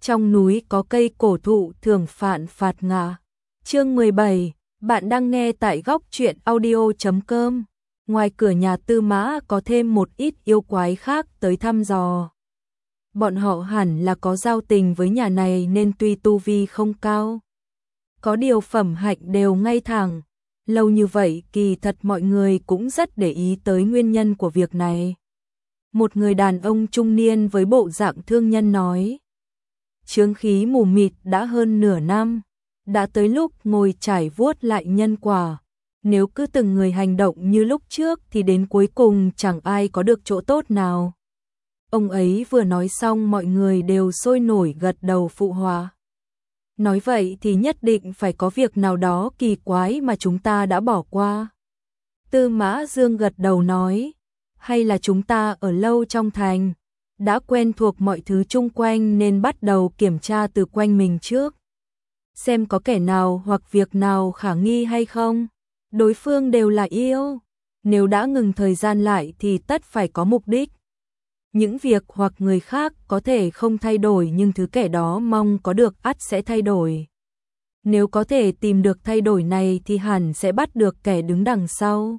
Trong núi có cây cổ thụ thường phạn phạt ngả. Chương 17, bạn đang nghe tại góc truyện audio.com. Ngoài cửa nhà Tư Mã có thêm một ít yêu quái khác tới thăm dò. Bọn họ hẳn là có giao tình với nhà này nên tuy tu vi không cao, có điều phẩm hạnh đều ngay thẳng. Lâu như vậy kỳ thật mọi người cũng rất để ý tới nguyên nhân của việc này. Một người đàn ông trung niên với bộ dạng thương nhân nói: chướng khí mù mịt đã hơn nửa năm, đã tới lúc ngồi trải vuốt lại nhân quả. Nếu cứ từng người hành động như lúc trước thì đến cuối cùng chẳng ai có được chỗ tốt nào. Ông ấy vừa nói xong mọi người đều sôi nổi gật đầu phụ họa. Nói vậy thì nhất định phải có việc nào đó kỳ quái mà chúng ta đã bỏ qua. Tư Mã Dương gật đầu nói: hay là chúng ta ở lâu trong thành, đã quen thuộc mọi thứ chung quanh nên bắt đầu kiểm tra từ quanh mình trước, xem có kẻ nào hoặc việc nào khả nghi hay không. Đối phương đều là yêu, nếu đã ngừng thời gian lại thì tất phải có mục đích. Những việc hoặc người khác có thể không thay đổi nhưng thứ kẻ đó mong có được ắt sẽ thay đổi. Nếu có thể tìm được thay đổi này thì hẳn sẽ bắt được kẻ đứng đằng sau.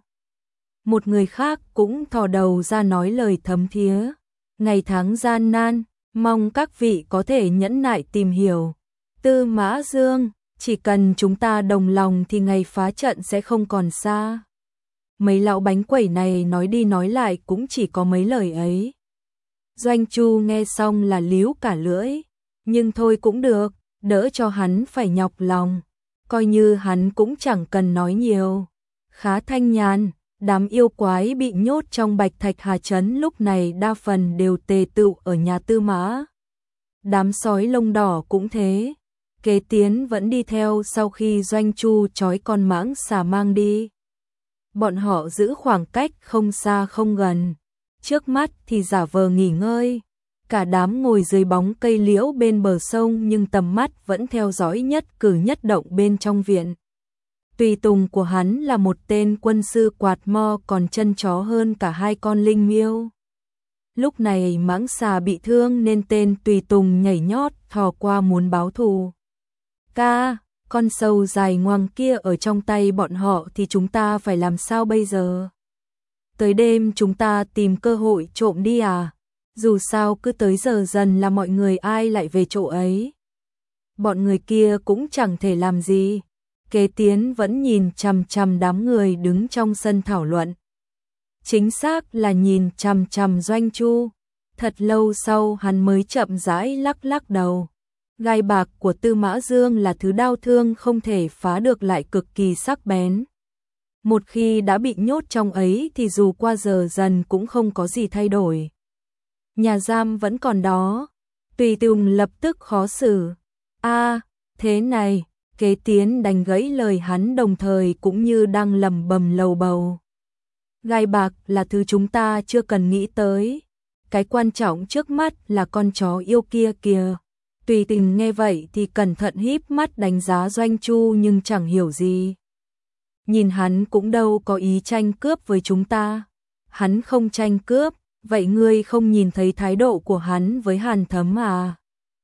Một người khác cũng thò đầu ra nói lời thấm thía: ngày tháng gian nan, mong các vị có thể nhẫn nại tìm hiểu. Tư Mã Dương, chỉ cần chúng ta đồng lòng thì ngày phá trận sẽ không còn xa. Mấy lão bánh quẩy này nói đi nói lại cũng chỉ có mấy lời ấy. Doanh Chu nghe xong là líu cả lưỡi, nhưng thôi cũng được, đỡ cho hắn phải nhọc lòng, coi như hắn cũng chẳng cần nói nhiều. Khá thanh nhàn, đám yêu quái bị nhốt trong Bạch Thạch Hà Trấn lúc này đa phần đều tề tựu ở nhà Tư Mã. Đám sói lông đỏ cũng thế. Kế Tiến vẫn đi theo sau khi Doanh Chu trói con mãng xà mang đi. Bọn họ giữ khoảng cách không xa không gần, trước mắt thì giả vờ nghỉ ngơi. Cả đám ngồi dưới bóng cây liễu bên bờ sông nhưng tầm mắt vẫn theo dõi nhất cử nhất động bên trong viện. Tùy tùng của hắn là một tên quân sư quạt mo còn chân chó hơn cả hai con linh miêu. Lúc này mãng xà bị thương nên tên tùy tùng nhảy nhót thò qua muốn báo thù. Ca, con sâu dài ngoằng kia ở trong tay bọn họ thì chúng ta phải làm sao bây giờ? Tới đêm chúng ta tìm cơ hội trộm đi à? Dù sao cứ tới giờ dần là mọi người ai lại về chỗ ấy. Bọn người kia cũng chẳng thể làm gì. Kế Tiến vẫn nhìn chằm chằm đám người đứng trong sân thảo luận. Chính xác là nhìn chằm chằm Doanh Chu. Thật lâu sau hắn mới chậm rãi lắc lắc đầu. Gai bạc của Tư Mã Dương là thứ đao thương không thể phá được lại cực kỳ sắc bén. Một khi đã bị nhốt trong ấy thì dù qua giờ dần cũng không có gì thay đổi. Nhà giam vẫn còn đó. Tùy tùng lập tức khó xử. Thế này, Kế Tiến đành gãy lời hắn đồng thời cũng như đang lẩm bẩm lầu bầu. Gai bạc là thứ chúng ta chưa cần nghĩ tới. Cái quan trọng trước mắt là con chó yêu kia kìa. Tùy Tình nghe vậy thì cẩn thận híp mắt đánh giá Doanh Chu nhưng chẳng hiểu gì. Nhìn hắn cũng đâu có ý tranh cướp với chúng ta. Hắn không tranh cướp, vậy ngươi không nhìn thấy thái độ của hắn với Hàn Thấm à?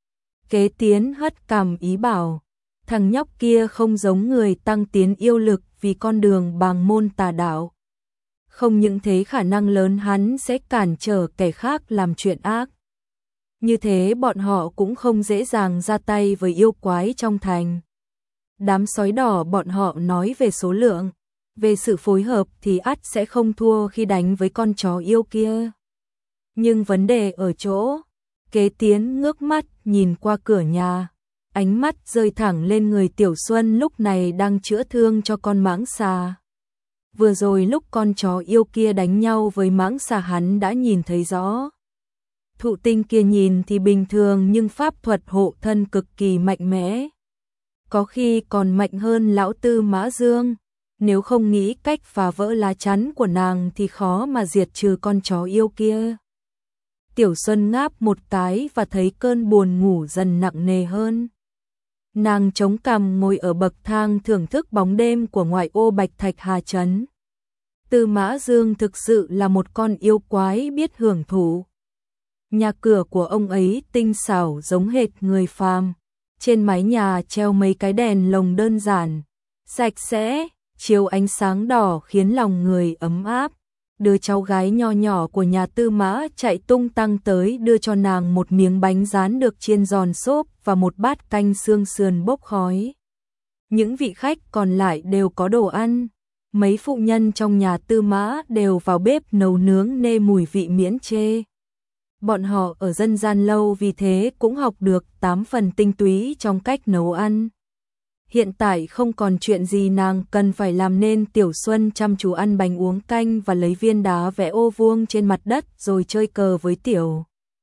Kế Tiến hất cằm ý bảo, thằng nhóc kia không giống người tăng tiến yêu lực vì con đường bàng môn tà đạo. Không những thế khả năng lớn hắn sẽ cản trở kẻ khác làm chuyện ác. Như thế bọn họ cũng không dễ dàng ra tay với yêu quái trong thành. Đám sói đỏ bọn họ nói về số lượng, về sự phối hợp thì ắt sẽ không thua khi đánh với con chó yêu kia. Nhưng vấn đề ở chỗ, Kế Tiến ngước mắt nhìn qua cửa nhà, ánh mắt rơi thẳng lên người Tiểu Xuân lúc này đang chữa thương cho con mãng xà. Vừa rồi lúc con chó yêu kia đánh nhau với mãng xà hắn đã nhìn thấy rõ. Thụ tinh kia nhìn thì bình thường nhưng pháp thuật hộ thân cực kỳ mạnh mẽ. Có khi còn mạnh hơn lão Tư Mã Dương. Nếu không nghĩ cách phá vỡ lá chắn của nàng thì khó mà diệt trừ con chó yêu kia. Tiểu Xuân ngáp một cái và thấy cơn buồn ngủ dần nặng nề hơn. Nàng chống cằm ngồi ở bậc thang thưởng thức bóng đêm của ngoại ô Bạch Thạch Hà Trấn. Tư Mã Dương thực sự là một con yêu quái biết hưởng thụ. Nhà cửa của ông ấy tinh xảo giống hệt người phàm. Trên mái nhà treo mấy cái đèn lồng đơn giản, sạch sẽ, chiếu ánh sáng đỏ khiến lòng người ấm áp. Đứa cháu gái nho nhỏ của nhà Tư Mã chạy tung tăng tới đưa cho nàng một miếng bánh rán được chiên giòn xốp và một bát canh xương sườn bốc khói. Những vị khách còn lại đều có đồ ăn. Mấy phụ nhân trong nhà Tư Mã đều vào bếp nấu nướng nê mùi vị miễn chê. Bọn họ ở dân gian lâu vì thế cũng học được 8 phần tinh túy trong cách nấu ăn. Hiện tại không còn chuyện gì nàng cần phải làm nên Tiểu Xuân chăm chú ăn bánh uống canh và lấy viên đá vẽ ô vuông trên mặt đất rồi chơi cờ với Tiểu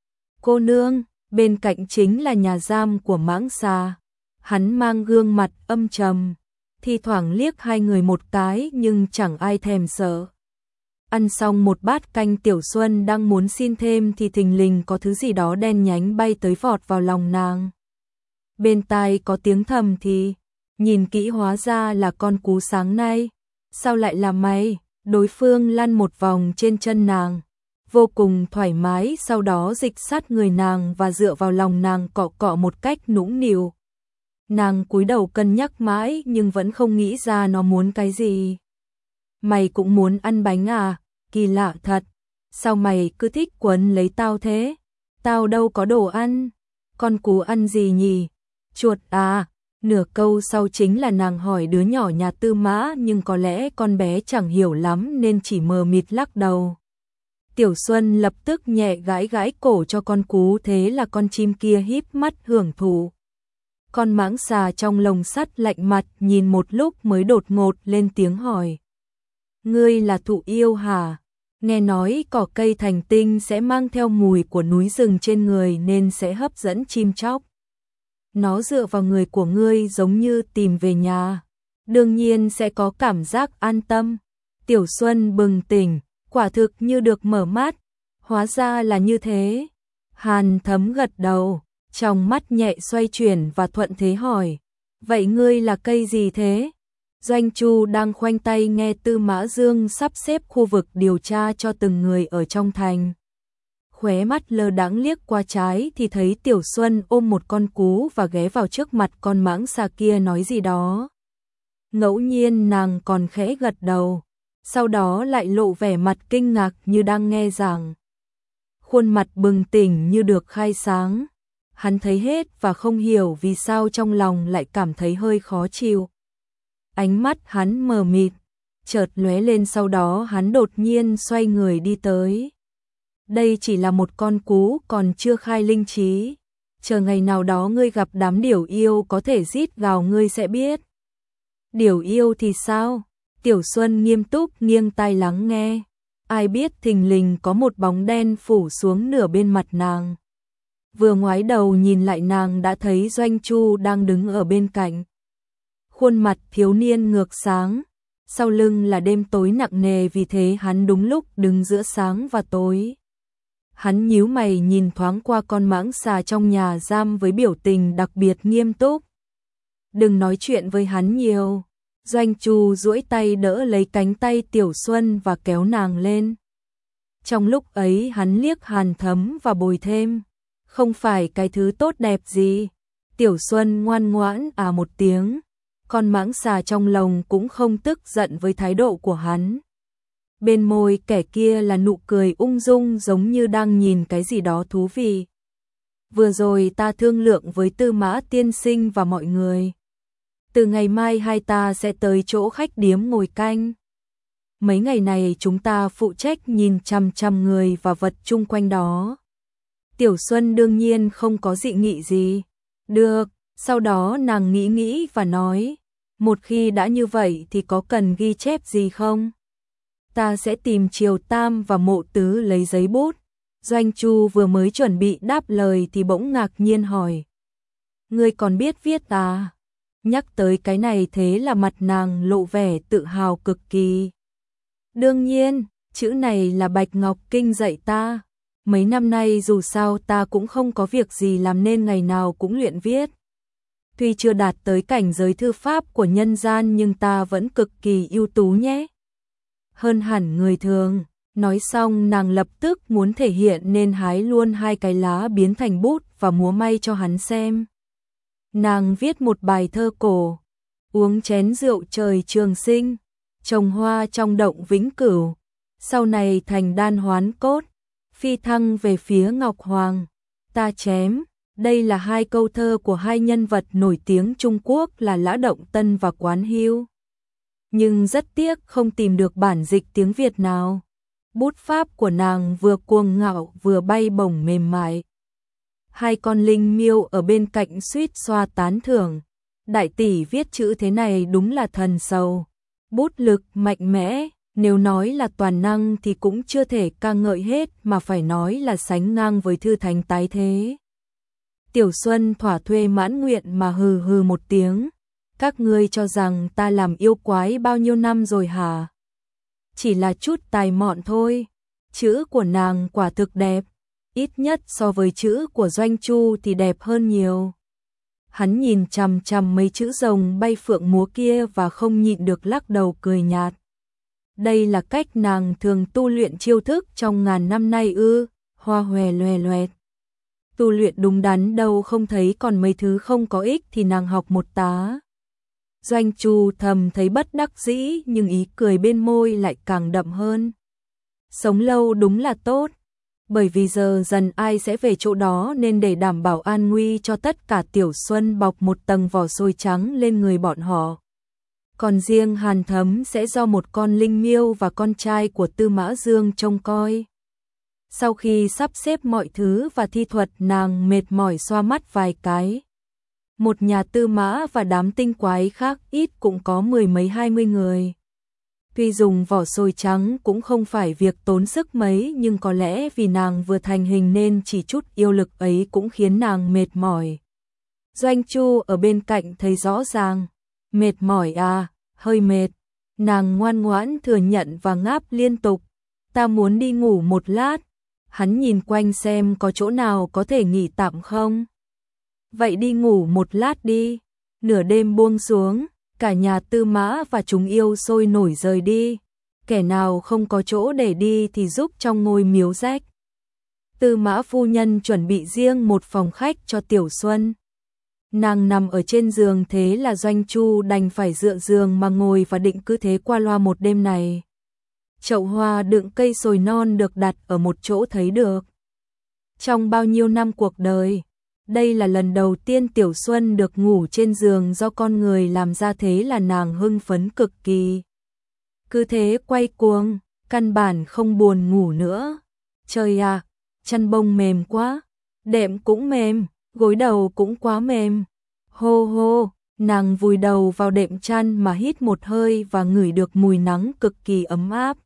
cô nương. Bên cạnh chính là nhà giam của Mãng Xà. Hắn mang gương mặt âm trầm, thi thoảng liếc hai người một cái nhưng chẳng ai thèm sợ. Ăn xong một bát canh, Tiểu Xuân đang muốn xin thêm thì thình lình có thứ gì đó đen nhánh bay tới vọt vào lòng nàng. Bên tai có tiếng thầm thì, nhìn kỹ hóa ra là con cú sáng nay. Sao lại là mày? Đối phương lăn một vòng trên chân nàng, vô cùng thoải mái, sau đó dịch sát người nàng và dựa vào lòng nàng cọ cọ một cách nũng nịu. Nàng cúi đầu cân nhắc mãi nhưng vẫn không nghĩ ra nó muốn cái gì. Mày cũng muốn ăn bánh à? Kỳ lạ thật. Sao mày cứ thích quấn lấy tao thế? Tao đâu có đồ ăn. Con cú ăn gì nhỉ? Chuột à? Nửa câu sau chính là nàng hỏi đứa nhỏ nhà Tư Mã, nhưng có lẽ con bé chẳng hiểu lắm nên chỉ mờ mịt lắc đầu. Tiểu Xuân lập tức nhẹ gãi gãi cổ cho con cú, thế là con chim kia híp mắt hưởng thụ. Con Mãng Xà trong lồng sắt lạnh mặt nhìn một lúc mới đột ngột lên tiếng hỏi. Ngươi là thụ yêu hả? Nghe nói cỏ cây thành tinh sẽ mang theo mùi của núi rừng trên người nên sẽ hấp dẫn chim chóc. Nó dựa vào người của ngươi giống như tìm về nhà. Đương nhiên sẽ có cảm giác an tâm. Tiểu Xuân bừng tỉnh, quả thực như được mở mắt. Hóa ra là như thế. Hàn Thấm gật đầu, trong mắt nhẹ xoay chuyển và thuận thế hỏi. Vậy ngươi là cây gì thế? Doanh Chu đang khoanh tay nghe Tư Mã Dương sắp xếp khu vực điều tra cho từng người ở trong thành. Khóe mắt lơ đãng liếc qua trái thì thấy Tiểu Xuân ôm một con cú và ghé vào trước mặt con Mãng Xà kia nói gì đó. Ngẫu nhiên nàng còn khẽ gật đầu, sau đó lại lộ vẻ mặt kinh ngạc như đang nghe giảng. Khuôn mặt bừng tỉnh như được khai sáng. Hắn thấy hết và không hiểu vì sao trong lòng lại cảm thấy hơi khó chịu. Ánh mắt hắn mờ mịt, chợt lóe lên, sau đó hắn đột nhiên xoay người đi tới. Đây chỉ là một con cú còn chưa khai linh trí. Chờ ngày nào đó ngươi gặp đám điểu yêu có thể rít gào ngươi sẽ biết. Điểu yêu thì sao? Tiểu Xuân nghiêm túc nghiêng tai lắng nghe. Ai biết thình lình có một bóng đen phủ xuống nửa bên mặt nàng. Vừa ngoái đầu nhìn lại nàng đã thấy Doanh Chu đang đứng ở bên cạnh. Khuôn mặt thiếu niên ngược sáng, sau lưng là đêm tối nặng nề, vì thế hắn đúng lúc đứng giữa sáng và tối. Hắn nhíu mày nhìn thoáng qua con Mãng Xà trong nhà giam với biểu tình đặc biệt nghiêm túc. Đừng nói chuyện với hắn nhiều. Doanh Chu duỗi tay đỡ lấy cánh tay Tiểu Xuân và kéo nàng lên. Trong lúc ấy hắn liếc Hàn Thấm và bồi thêm. Không phải cái thứ tốt đẹp gì. Tiểu Xuân ngoan ngoãn một tiếng. Con Mãng Xà trong lồng cũng không tức giận với thái độ của hắn. Bên môi kẻ kia là nụ cười ung dung giống như đang nhìn cái gì đó thú vị. Vừa rồi ta thương lượng với Tư Mã tiên sinh và mọi người. Từ ngày mai hai ta sẽ tới chỗ khách điếm ngồi canh. Mấy ngày này chúng ta phụ trách nhìn chằm chằm người và vật chung quanh đó. Tiểu Xuân đương nhiên không có dị nghị gì. Được, sau đó nàng nghĩ nghĩ và nói. Một khi đã như vậy thì có cần ghi chép gì không? Ta sẽ tìm Triều Tam và Mộ Tứ lấy giấy bút. Doanh Chu vừa mới chuẩn bị đáp lời thì bỗng ngạc nhiên hỏi. Ngươi còn biết viết à? Nhắc tới cái này thế là mặt nàng lộ vẻ tự hào cực kỳ. Đương nhiên, chữ này là Bạch Ngọc Kinh dạy ta. Mấy năm nay dù sao ta cũng không có việc gì làm nên ngày nào cũng luyện viết. Tuy chưa đạt tới cảnh giới thư pháp của nhân gian nhưng ta vẫn cực kỳ ưu tú nhé. Hơn hẳn người thường, Nói xong nàng lập tức muốn thể hiện nên hái luôn 2 cái lá biến thành bút và múa may cho hắn xem. Nàng viết một bài thơ cổ, uống chén rượu trời trường sinh, trồng hoa trong động vĩnh cửu, sau này thành đan hoán cốt, phi thăng về phía Ngọc Hoàng, ta chém. Đây là 2 câu thơ của 2 nhân vật nổi tiếng Trung Quốc là Lã Động Tân và Quán Hưu. Nhưng rất tiếc không tìm được bản dịch tiếng Việt nào. Bút pháp của nàng vừa cuồng ngạo vừa bay bổng mềm mại. 2 con linh miêu ở bên cạnh suýt xoa tán thưởng. Đại tỷ viết chữ thế này đúng là thần sầu. Bút lực mạnh mẽ, nếu nói là toàn năng thì cũng chưa thể ca ngợi hết mà phải nói là sánh ngang với thư thánh tái thế. Tiểu Xuân thỏa thuê mãn nguyện mà hừ hừ một tiếng. Các ngươi cho rằng ta làm yêu quái bao nhiêu năm rồi hả? Chỉ là chút tài mọn thôi. Chữ của nàng quả thực đẹp, ít nhất so với chữ của Doanh Chu thì đẹp hơn nhiều. Hắn nhìn chằm chằm mấy chữ rồng bay phượng múa kia và không nhịn được lắc đầu cười nhạt. Đây là cách nàng thường tu luyện chiêu thức trong ngàn năm nay ư? Hoa hòe loè loẹt. Tu luyện đúng đắn đâu, không thấy còn mấy thứ không có ích thì nàng học một tá. Doanh Chu thầm thấy bất đắc dĩ nhưng ý cười bên môi lại càng đậm hơn. Sống lâu đúng là tốt, bởi vì giờ dần ai sẽ về chỗ đó nên để đảm bảo an nguy cho tất cả Tiểu Xuân bọc một tầng vỏ xôi trắng lên người bọn họ. Còn riêng Hàn Thấm sẽ do một con linh miêu và con trai của Tư Mã Dương trông coi. Sau khi sắp xếp mọi thứ và thi thuật nàng mệt mỏi xoa mắt vài cái. Một nhà Tư Mã và đám tinh quái khác ít cũng có 10 mấy 20 người. Tuy dùng vỏ xôi trắng cũng không phải việc tốn sức mấy nhưng có lẽ vì nàng vừa thành hình nên chỉ chút yêu lực ấy cũng khiến nàng mệt mỏi. Doanh Chu ở bên cạnh thấy rõ ràng. Mệt mỏi à, hơi mệt. Nàng ngoan ngoãn thừa nhận và ngáp liên tục. Ta muốn đi ngủ một lát. Hắn nhìn quanh xem có chỗ nào có thể nghỉ tạm không. Vậy đi ngủ một lát đi. Nửa đêm buông xuống, cả nhà Tư Mã và chúng yêu sôi nổi rời đi. Kẻ nào không có chỗ để đi thì giúp trong ngôi miếu rách. Tư Mã phu nhân chuẩn bị riêng một phòng khách cho Tiểu Xuân. Nàng nằm ở trên giường thế là Doanh Chu đành phải dựa giường mà ngồi và định cứ thế qua loa một đêm này. Chậu hoa đựng cây sồi non được đặt ở một chỗ thấy được. Trong bao nhiêu năm cuộc đời, đây là lần đầu tiên Tiểu Xuân được ngủ trên giường do con người làm ra, thế là nàng hưng phấn cực kỳ. Cứ thế quay cuồng, căn bản không buồn ngủ nữa. Trời à, chăn bông mềm quá, đệm cũng mềm, gối đầu cũng quá mềm. Hô hô, nàng vùi đầu vào đệm chăn mà hít một hơi và ngửi được mùi nắng cực kỳ ấm áp.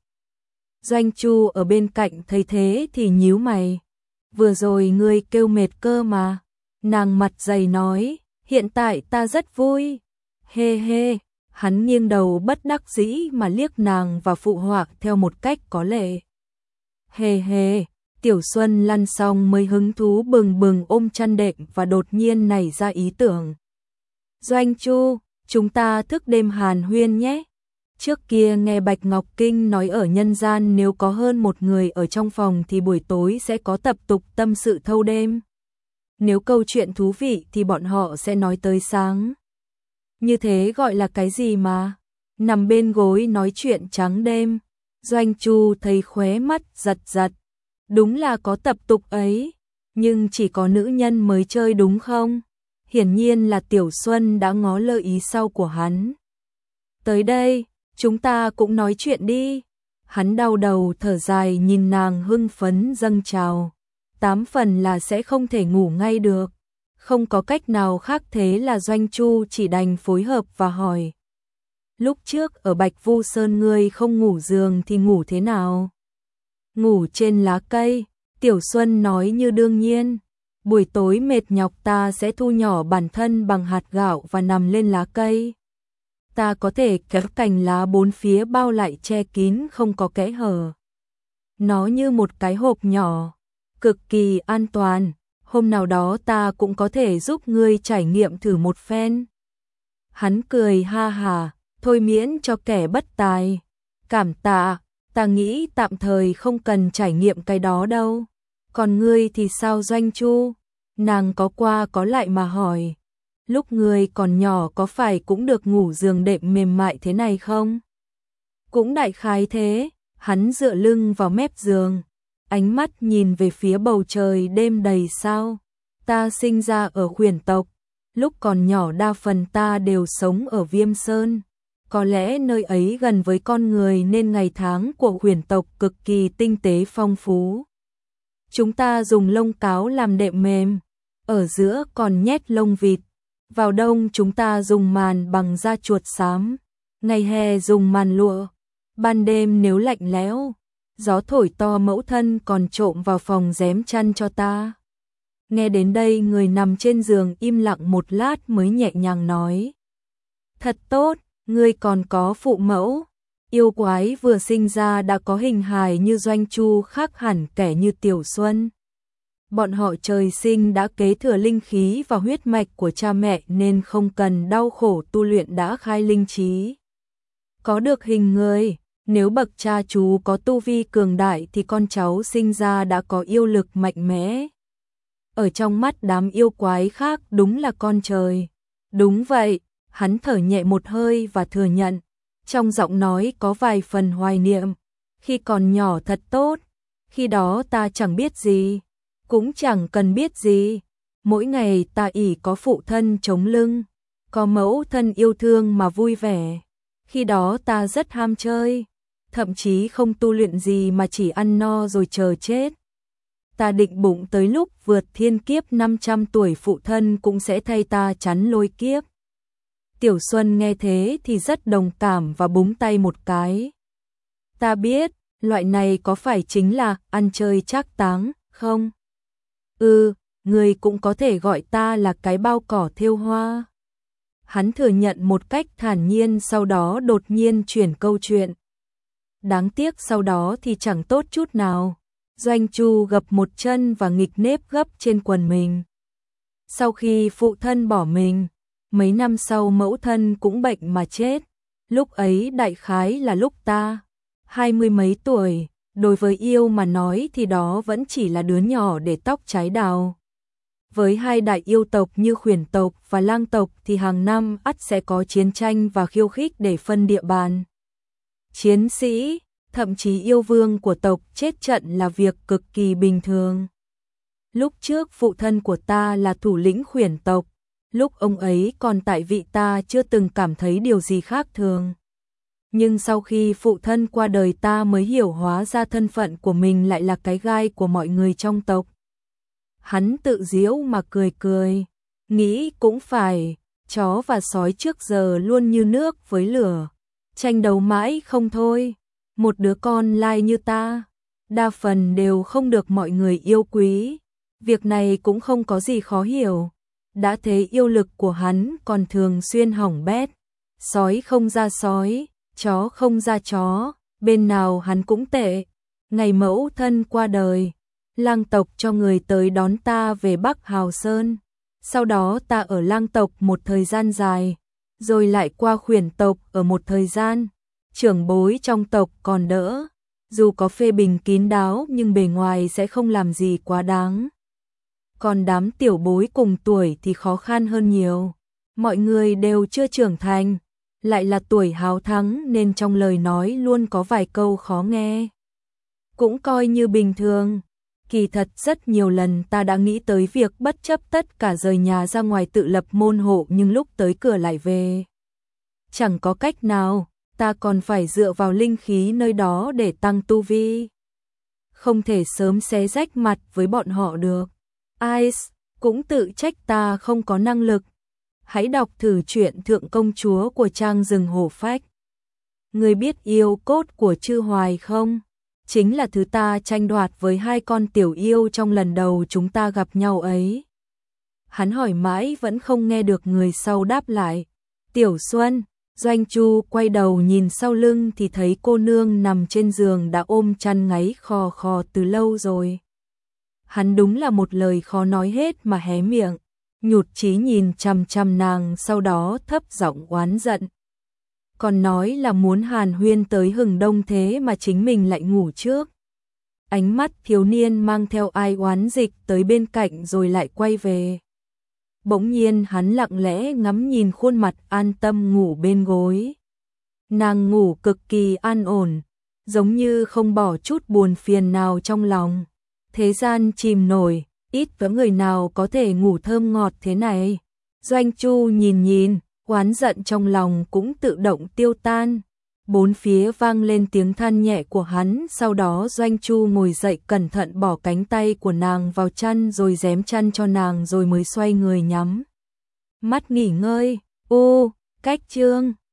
Doanh Chu ở bên cạnh thấy thế thì nhíu mày. Vừa rồi ngươi kêu mệt cơ mà. Nàng mặt dày nói, hiện tại ta rất vui. Hê hê, hắn nghiêng đầu bất đắc dĩ mà liếc nàng và phụ họa theo một cách có lệ. Hê hê, Tiểu Xuân lăn xong mới hứng thú bừng bừng ôm chăn đệm và đột nhiên nảy ra ý tưởng. Doanh Chu, chúng ta thức đêm hàn huyên nhé. Trước kia nghe Bạch Ngọc Kinh nói ở nhân gian nếu có hơn một người ở trong phòng thì buổi tối sẽ có tập tục tâm sự thâu đêm. Nếu câu chuyện thú vị thì bọn họ sẽ nói tới sáng. Như thế gọi là cái gì mà? Nằm bên gối nói chuyện trắng đêm. Doanh Chu thấy khóe mắt giật giật. Đúng là có tập tục ấy, nhưng chỉ có nữ nhân mới chơi đúng không? Hiển nhiên là Tiểu Xuân đã ngó lơ ý sau của hắn. Tới đây, chúng ta cũng nói chuyện đi. Hắn đau đầu thở dài nhìn nàng hưng phấn dâng trào. 8 phần là sẽ không thể ngủ ngay được. Không có cách nào khác thế là Doanh Chu chỉ đành phối hợp và hỏi. Lúc trước ở Bạch Vu Sơn ngươi không ngủ giường thì ngủ thế nào? Ngủ trên lá cây, Tiểu Xuân nói như đương nhiên. Buổi tối mệt nhọc ta sẽ thu nhỏ bản thân bằng hạt gạo và nằm lên lá cây. Ta có thể kéo cành lá bốn phía bao lại che kín không có kẽ hở. Nó như một cái hộp nhỏ, cực kỳ an toàn. Hôm nào đó ta cũng có thể giúp ngươi trải nghiệm thử một phen. Hắn cười ha hà, thôi miễn cho kẻ bất tài. Cảm tạ, ta nghĩ tạm thời không cần trải nghiệm cái đó đâu. Còn ngươi thì sao Doanh Chu? Nàng có qua có lại mà hỏi. Lúc ngươi còn nhỏ có phải cũng được ngủ giường đệm mềm mại thế này không? Cũng đại khái thế, hắn dựa lưng vào mép giường, ánh mắt nhìn về phía bầu trời đêm đầy sao. Ta sinh ra ở Huyền tộc, lúc còn nhỏ đa phần ta đều sống ở Viêm Sơn. Có lẽ nơi ấy gần với con người nên ngày tháng của Huyền tộc cực kỳ tinh tế phong phú. Chúng ta dùng lông cáo làm đệm mềm, ở giữa còn nhét lông vịt. Vào đông chúng ta dùng màn bằng da chuột xám, ngày hè dùng màn lụa. Ban đêm nếu lạnh lẽo, gió thổi to mẫu thân còn trộm vào phòng rém chăn cho ta. Nghe đến đây người nằm trên giường im lặng một lát mới nhẹ nhàng nói. Thật tốt, ngươi còn có phụ mẫu. Yêu quái vừa sinh ra đã có hình hài như Doanh Chu khác hẳn kẻ như Tiểu Xuân. Bọn họ trời sinh đã kế thừa linh khí và huyết mạch của cha mẹ nên không cần đau khổ tu luyện đã khai linh trí. Có được hình người, nếu bậc cha chú có tu vi cường đại thì con cháu sinh ra đã có yêu lực mạnh mẽ. Ở trong mắt đám yêu quái khác đúng là con trời. Đúng vậy, hắn thở nhẹ một hơi và thừa nhận. Trong giọng nói có vài phần hoài niệm. Khi còn nhỏ thật tốt, khi đó ta chẳng biết gì, cũng chẳng cần biết gì. Mỗi ngày ta ỷ có phụ thân chống lưng, có mẫu thân yêu thương mà vui vẻ. Khi đó ta rất ham chơi, thậm chí không tu luyện gì mà chỉ ăn no rồi chờ chết. Ta định bụng tới lúc vượt thiên kiếp 500 tuổi phụ thân cũng sẽ thay ta chắn lôi kiếp. Tiểu Xuân nghe thế thì rất đồng cảm và búng tay một cái. Ta biết, loại này có phải chính là ăn chơi trác táng, không? Người cũng có thể gọi ta là cái bao cỏ thêu hoa. Hắn thừa nhận một cách thản nhiên sau đó đột nhiên chuyển câu chuyện. Đáng tiếc sau đó thì chẳng tốt chút nào. Doanh Chu gập một chân và nghịch nếp gấp trên quần mình. Sau khi phụ thân bỏ mình, mấy năm sau mẫu thân cũng bệnh mà chết. Lúc ấy đại khái là lúc ta 20 mấy tuổi, đối với yêu mà nói thì đó vẫn chỉ là đứa nhỏ để tóc trái đào. Với hai đại yêu tộc như Huyền tộc và Lang tộc thì hàng năm ắt sẽ có chiến tranh và khiêu khích để phân địa bàn. Chiến sĩ, thậm chí yêu vương của tộc chết trận là việc cực kỳ bình thường. Lúc trước phụ thân của ta là thủ lĩnh Huyền tộc, lúc ông ấy còn tại vị ta chưa từng cảm thấy điều gì khác thường. Nhưng sau khi phụ thân qua đời ta mới hiểu hóa ra thân phận của mình lại là cái gai của mọi người trong tộc. Hắn tự giễu mà cười cười, nghĩ cũng phải, chó và sói trước giờ luôn như nước với lửa, tranh đấu mãi không thôi. Một đứa con lai như ta, đa phần đều không được mọi người yêu quý. Việc này cũng không có gì khó hiểu. Đã thế yêu lực của hắn còn thường xuyên hỏng bét. Sói không ra sói, chó không ra chó, bên nào hắn cũng tệ. Ngày mẫu thân qua đời, Lang tộc cho người tới đón ta về Bắc Hào Sơn. Sau đó ta ở Lang tộc một thời gian dài, rồi lại qua Huyền tộc ở một thời gian. Trưởng bối trong tộc còn đỡ, dù có phê bình kín đáo nhưng bề ngoài sẽ không làm gì quá đáng. Còn đám tiểu bối cùng tuổi thì khó khăn hơn nhiều. Mọi người đều chưa trưởng thành, lại là tuổi háo thắng nên trong lời nói luôn có vài câu khó nghe. Cũng coi như bình thường. Kỳ thật rất nhiều lần ta đã nghĩ tới việc bất chấp tất cả rời nhà ra ngoài tự lập môn hộ nhưng lúc tới cửa lại về. Chẳng có cách nào, ta còn phải dựa vào linh khí nơi đó để tăng tu vi. Không thể sớm xé rách mặt với bọn họ được. Ice cũng tự trách ta không có năng lực. Hãy đọc thử truyện Thượng Công Chúa của Trang Rừng Hổ Phách. Người biết yêu cốt của Chư Hoài không? Chính là thứ ta tranh đoạt với hai con tiểu yêu trong lần đầu chúng ta gặp nhau ấy. Hắn hỏi mãi vẫn không nghe được người sau đáp lại. Tiểu Xuân, Doanh Chu quay đầu nhìn sau lưng thì thấy cô nương nằm trên giường đã ôm chăn ngáy khò khò từ lâu rồi. Hắn đúng là một lời khó nói hết mà hé miệng, nhụt chí nhìn chằm chằm nàng sau đó thấp giọng oán giận. còn nói là muốn hàn huyên tới hừng đông thế mà chính mình lại ngủ trước. Ánh mắt thiếu niên mang theo ai oán dịch tới bên cạnh rồi lại quay về. Bỗng nhiên hắn lặng lẽ ngắm nhìn khuôn mặt an tâm ngủ bên gối. Nàng ngủ cực kỳ an ổn, giống như không bỏ chút buồn phiền nào trong lòng. Thế gian chìm nổi, ít có người nào có thể ngủ thơm ngọt thế này. Doanh Chu nhìn, oán giận trong lòng cũng tự động tiêu tan. Bốn phía vang lên tiếng than nhẹ của hắn, sau đó Doanh Chu ngồi dậy cẩn thận bỏ cánh tay của nàng vào chăn rồi rém chăn cho nàng rồi mới xoay người nhắm mắt nghỉ ngơi. Cách chương